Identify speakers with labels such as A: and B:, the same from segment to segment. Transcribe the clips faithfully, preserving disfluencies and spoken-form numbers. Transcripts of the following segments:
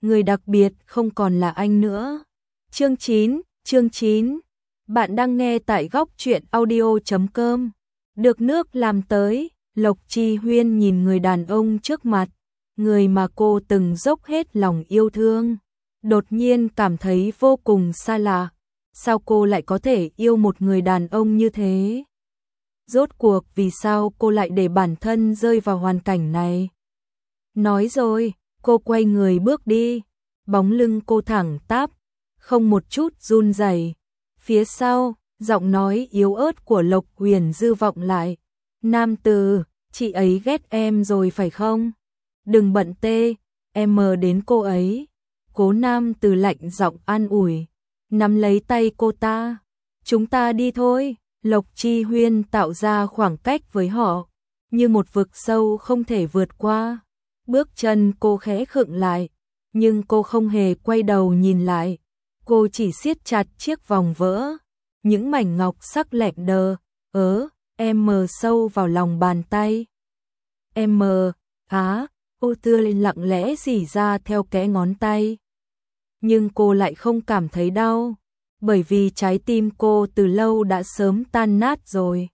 A: người đặc biệt không còn là anh nữa. Chương chín, chương chín. Bạn đang nghe tại góc truyện audio chấm com. Được nước làm tới, Lộc Chi Huyên nhìn người đàn ông trước mặt, người mà cô từng dốc hết lòng yêu thương, đột nhiên cảm thấy vô cùng xa lạ. Sao cô lại có thể yêu một người đàn ông như thế? Rốt cuộc vì sao cô lại để bản thân rơi vào hoàn cảnh này? Nói rồi, cô quay người bước đi, bóng lưng cô thẳng tắp, không một chút run rẩy. Phía sau, giọng nói yếu ớt của Lộc Huyền Dư vọng lại. Nam Từ, chị ấy ghét em rồi phải không? Đừng bận tê, em mờ đến cô ấy. Cố Nam Từ lạnh giọng an ủi, nắm lấy tay cô ta. Chúng ta đi thôi. Lộc Chi Huyên tạo ra khoảng cách với họ, như một vực sâu không thể vượt qua. Bước chân cô khẽ khựng lại, nhưng cô không hề quay đầu nhìn lại. Cô chỉ siết chặt chiếc vòng vỡ, những mảnh ngọc sắc lẹm đờ, ớ, em mờ sâu vào lòng bàn tay. Em mờ, á, ô tươi lặng lẽ rỉ ra theo kẽ ngón tay. Nhưng cô lại không cảm thấy đau, bởi vì trái tim cô từ lâu đã sớm tan nát rồi.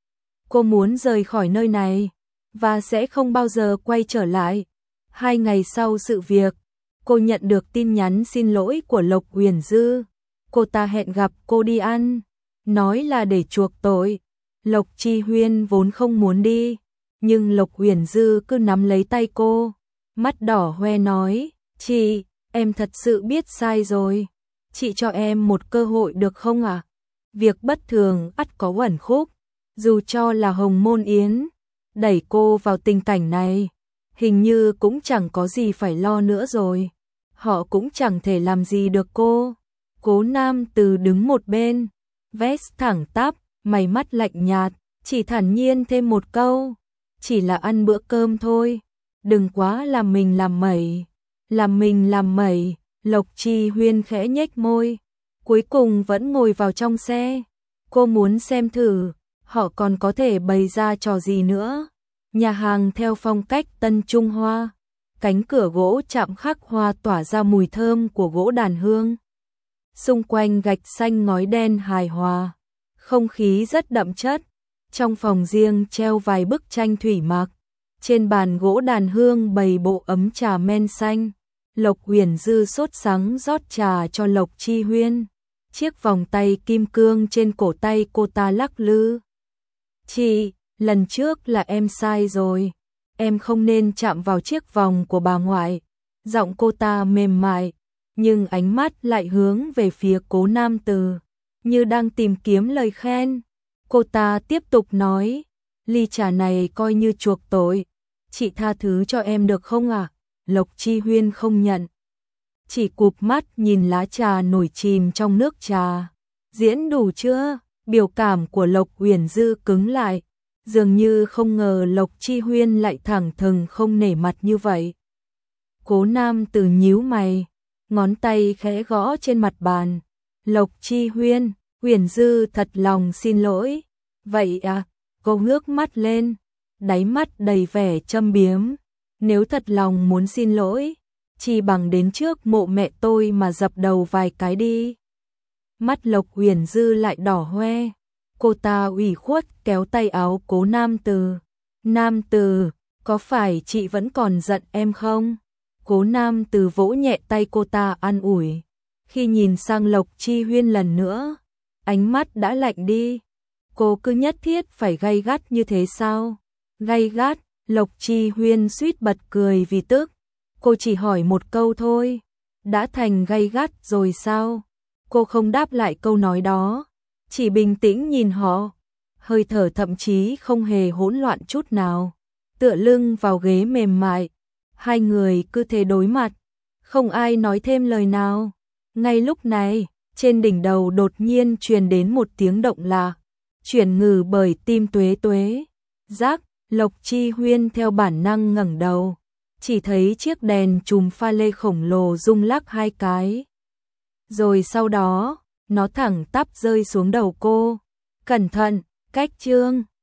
A: Cô muốn rời khỏi nơi này, và sẽ không bao giờ quay trở lại. Hai ngày sau sự việc, cô nhận được tin nhắn xin lỗi của Lộc Huyền Dư. Cô ta hẹn gặp cô đi ăn, nói là để chuộc tội. Lộc Chi Huyên vốn không muốn đi, nhưng Lộc Huyền Dư cứ nắm lấy tay cô, mắt đỏ hoe nói, chị, em thật sự biết sai rồi. Chị cho em một cơ hội được không ạ? À? Việc bất thường ắt có uẩn khúc, dù cho là Hồng Môn Yến đẩy cô vào tình cảnh này, hình như cũng chẳng có gì phải lo nữa rồi. Họ cũng chẳng thể làm gì được cô. Cố Nam Từ đứng một bên, vest thẳng tắp, mày mắt lạnh nhạt, chỉ thản nhiên thêm một câu, chỉ là ăn bữa cơm thôi, đừng quá làm mình làm mẩy. Làm mình làm mẩy. Lộc Chi Huyên khẽ nhếch môi, cuối cùng vẫn ngồi vào trong xe. Cô muốn xem thử, họ còn có thể bày ra trò gì nữa. Nhà hàng theo phong cách Tân Trung Hoa, cánh cửa gỗ chạm khắc hoa tỏa ra mùi thơm của gỗ đàn hương. Xung quanh gạch xanh ngói đen hài hòa, không khí rất đậm chất. Trong phòng riêng treo vài bức tranh thủy mặc, trên bàn gỗ đàn hương bày bộ ấm trà men xanh. Lộc Huyền Dư sốt sắng rót trà cho Lộc Chi Huyên. Chiếc vòng tay kim cương trên cổ tay cô ta lắc lư. Chị, lần trước là em sai rồi. Em không nên chạm vào chiếc vòng của bà ngoại. Giọng cô ta mềm mại, nhưng ánh mắt lại hướng về phía Cố Nam Từ, như đang tìm kiếm lời khen. Cô ta tiếp tục nói, ly trà này coi như chuộc tội. Chị tha thứ cho em được không ạ? À? Lộc Chi Huyên không nhận, chỉ cụp mắt nhìn lá trà nổi chìm trong nước trà. Diễn đủ chưa? Biểu cảm của Lộc Huyền Dư cứng lại, dường như không ngờ Lộc Chi Huyên lại thẳng thừng không nể mặt như vậy. Cố Nam Từ nhíu mày, ngón tay khẽ gõ trên mặt bàn. Lộc Chi Huyên, Huyền Dư thật lòng xin lỗi. Vậy à? Cô ngước mắt lên, đáy mắt đầy vẻ châm biếm. Nếu thật lòng muốn xin lỗi, chỉ bằng đến trước mộ mẹ tôi mà dập đầu vài cái đi. Mắt Lộc Huyền Dư lại đỏ hoe. Cô ta ủy khuất kéo tay áo Cố Nam Từ. Nam Từ, có phải chị vẫn còn giận em không? Cố Nam Từ vỗ nhẹ tay cô ta an ủi. Khi nhìn sang Lộc Chi Huyên lần nữa, ánh mắt đã lạnh đi. Cô cứ nhất thiết phải gay gắt như thế sao? Gay gắt? Lộc Chi Huyên suýt bật cười vì tức. Cô chỉ hỏi một câu thôi, đã thành gay gắt rồi sao? Cô không đáp lại câu nói đó, chỉ bình tĩnh nhìn họ. Hơi thở thậm chí không hề hỗn loạn chút nào, tựa lưng vào ghế mềm mại. Hai người cứ thế đối mặt, không ai nói thêm lời nào. Ngay lúc này, trên đỉnh đầu đột nhiên truyền đến một tiếng động lạ, chuyển ngừ bởi tim tuế tuế. Rắc. Lộc Chi Huyên theo bản năng ngẩng đầu, chỉ thấy chiếc đèn chùm pha lê khổng lồ rung lắc hai cái. Rồi sau đó, nó thẳng tắp rơi xuống đầu cô. Cẩn thận, cách chương.